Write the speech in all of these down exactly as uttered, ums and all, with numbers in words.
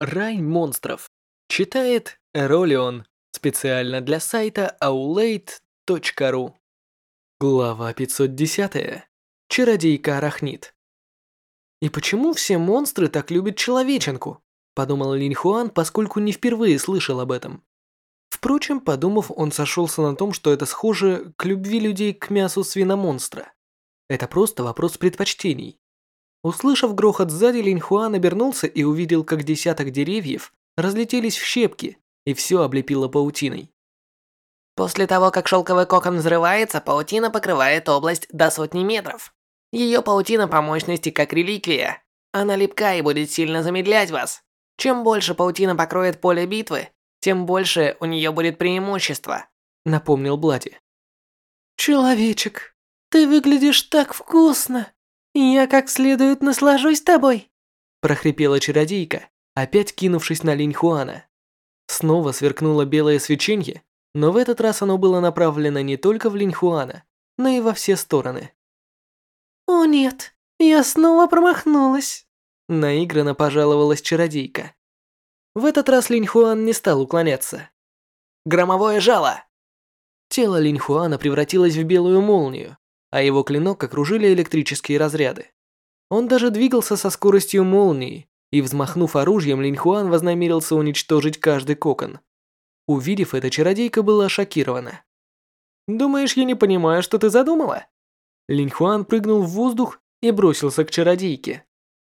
Рай монстров. Читает Эролион. Специально для сайта аулейт точка ру. Глава пятьсот десять. Чародейка Арахнит. «И почему все монстры так любят человеченку?» – подумал Линь Хуан, поскольку не впервые слышал об этом. Впрочем, подумав, он сошелся на том, что это схоже к любви людей к мясу свиномонстра. Это просто вопрос предпочтений. Услышав грохот сзади, Линь Хуан обернулся и увидел, как десяток деревьев разлетелись в щепки, и все облепило паутиной. После того, как шелковый кокон взрывается, паутина покрывает область до сотни метров. Ее паутина по мощности как реликвия. Она липка и будет сильно замедлять вас. Чем больше паутина покроет поле битвы, тем больше у нее будет преимущество, Напомнил Блади. «Человечек, ты выглядишь так вкусно. Я как следует наслажусь тобой», Прохрипела чародейка, опять кинувшись на Линь Хуана. Снова сверкнуло белое свеченье, но в этот раз оно было направлено не только в Линь Хуана, но и во все стороны. «О нет, я снова промахнулась», Наигранно пожаловалась чародейка. В этот раз Линь Хуан не стал уклоняться. Громовое жало. Тело Линь Хуана превратилось в белую молнию, а его клинок окружили электрические разряды. Он даже двигался со скоростью молнии, и, взмахнув оружием, Линь Хуан вознамерился уничтожить каждый кокон. Увидев это, чародейка была шокирована. «Думаешь, я не понимаю, что ты задумала?» Линь Хуан прыгнул в воздух и бросился к чародейке.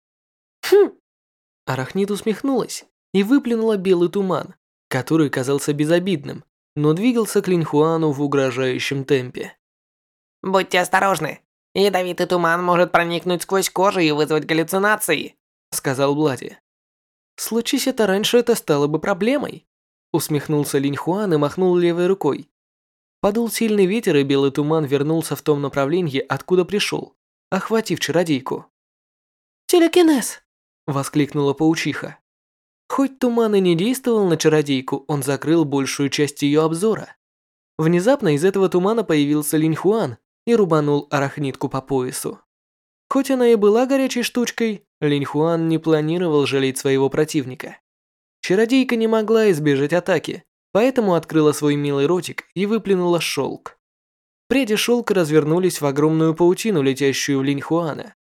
«Хм!» Арахнит усмехнулась и выплюнула белый туман, который казался безобидным, но двигался к Линь Хуану в угрожающем темпе. Будьте осторожны. Ядовитый туман может проникнуть сквозь кожу и вызвать галлюцинации, сказал Блади. «Случись это раньше, это стало бы проблемой», усмехнулся Линь Хуан и махнул левой рукой. Подул сильный ветер, и белый туман вернулся в том направлении, откуда пришел, охватив чародейку. «Телекинез!» – воскликнула паучиха. Хоть туман и не действовал на чародейку, он закрыл большую часть ее обзора. Внезапно из этого тумана появился Линь Хуан и рубанул арахнитку по поясу. Хоть она и была горячей штучкой, Линь Хуан не планировал жалеть своего противника. Чародейка не могла избежать атаки, поэтому открыла свой милый ротик и выплюнула шелк. Пряди шелка развернулись в огромную паутину, летящую в Линь Хуана.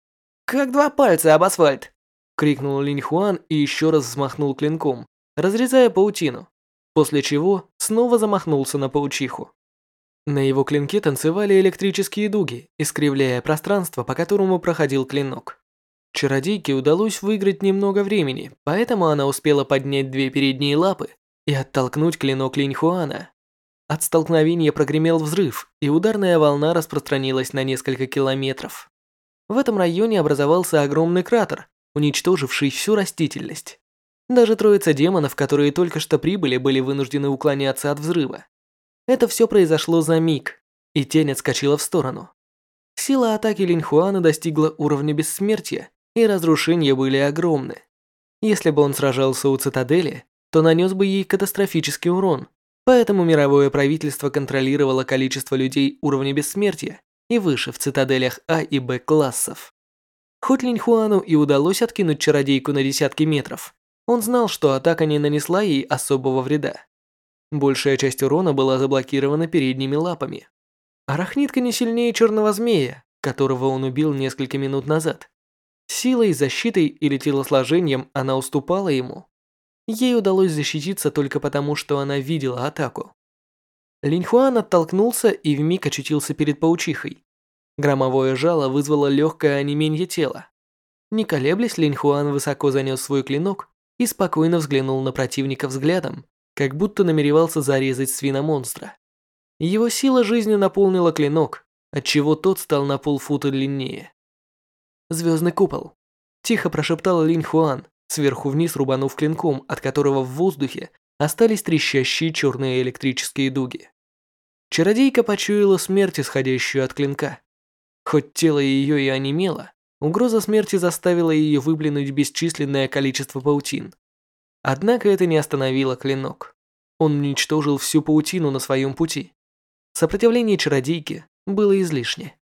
как два пальца об асфальт. Крикнул Линь Хуан и еще раз взмахнул клинком, разрезая паутину, после чего снова замахнулся на паучиху. На его клинке танцевали электрические дуги, искривляя пространство, по которому проходил клинок. Чародейке удалось выиграть немного времени, поэтому она успела поднять две передние лапы и оттолкнуть клинок Линь Хуана. От столкновения прогремел взрыв, и ударная волна распространилась на несколько километров. В этом районе образовался огромный кратер, уничтоживший всю растительность. Даже троица демонов, которые только что прибыли, были вынуждены уклоняться от взрыва. Это все произошло за миг, и тень отскочила в сторону. Сила атаки Линь Хуана достигла уровня бессмертия, и разрушения были огромны. Если бы он сражался у цитадели, то нанес бы ей катастрофический урон, поэтому мировое правительство контролировало количество людей уровня бессмертия и выше в цитаделях А и Б классов. Хоть Линь Хуану и удалось откинуть чародейку на десятки метров, он знал, что атака не нанесла ей особого вреда. Большая часть урона была заблокирована передними лапами. Арахнитка не сильнее черного змея, которого он убил несколько минут назад. Силой, защитой или телосложением она уступала ему. Ей удалось защититься только потому, что она видела атаку. Линь Хуан оттолкнулся и вмиг очутился перед паучихой. Громовое жало вызвало легкое онемение тела. Не колеблясь, Линь Хуан высоко занес свой клинок и спокойно взглянул на противника взглядом, как будто намеревался зарезать свиномонстра. Его сила жизни наполнила клинок, отчего тот стал на полфута длиннее. «Звездный купол», – тихо прошептал Линь Хуан, сверху вниз рубанув клинком, от которого в воздухе остались трещащие черные электрические дуги. Чародейка почуяла смерть, исходящую от клинка. Хоть тело ее и онемело, угроза смерти заставила ее выплюнуть бесчисленное количество паутин. Однако это не остановило клинок. Он уничтожил всю паутину на своем пути. Сопротивление чародейки было излишне.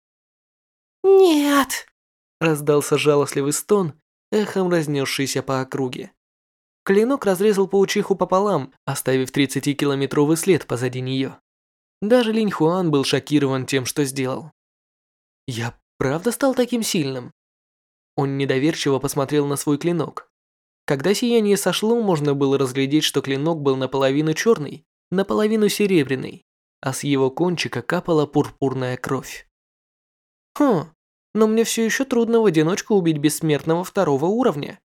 «Нет!» Раздался жалостливый стон, эхом разнесшийся по округе. Клинок разрезал паучиху пополам, оставив тридцатикилометровый след позади нее. Даже Линь Хуан был шокирован тем, что сделал. «Я правда стал таким сильным?» Он недоверчиво посмотрел на свой клинок. Когда сияние сошло, можно было разглядеть, что клинок был наполовину черный, наполовину серебряный, а с его кончика капала пурпурная кровь. «Хм, но мне все еще трудно в одиночку убить бессмертного второго уровня.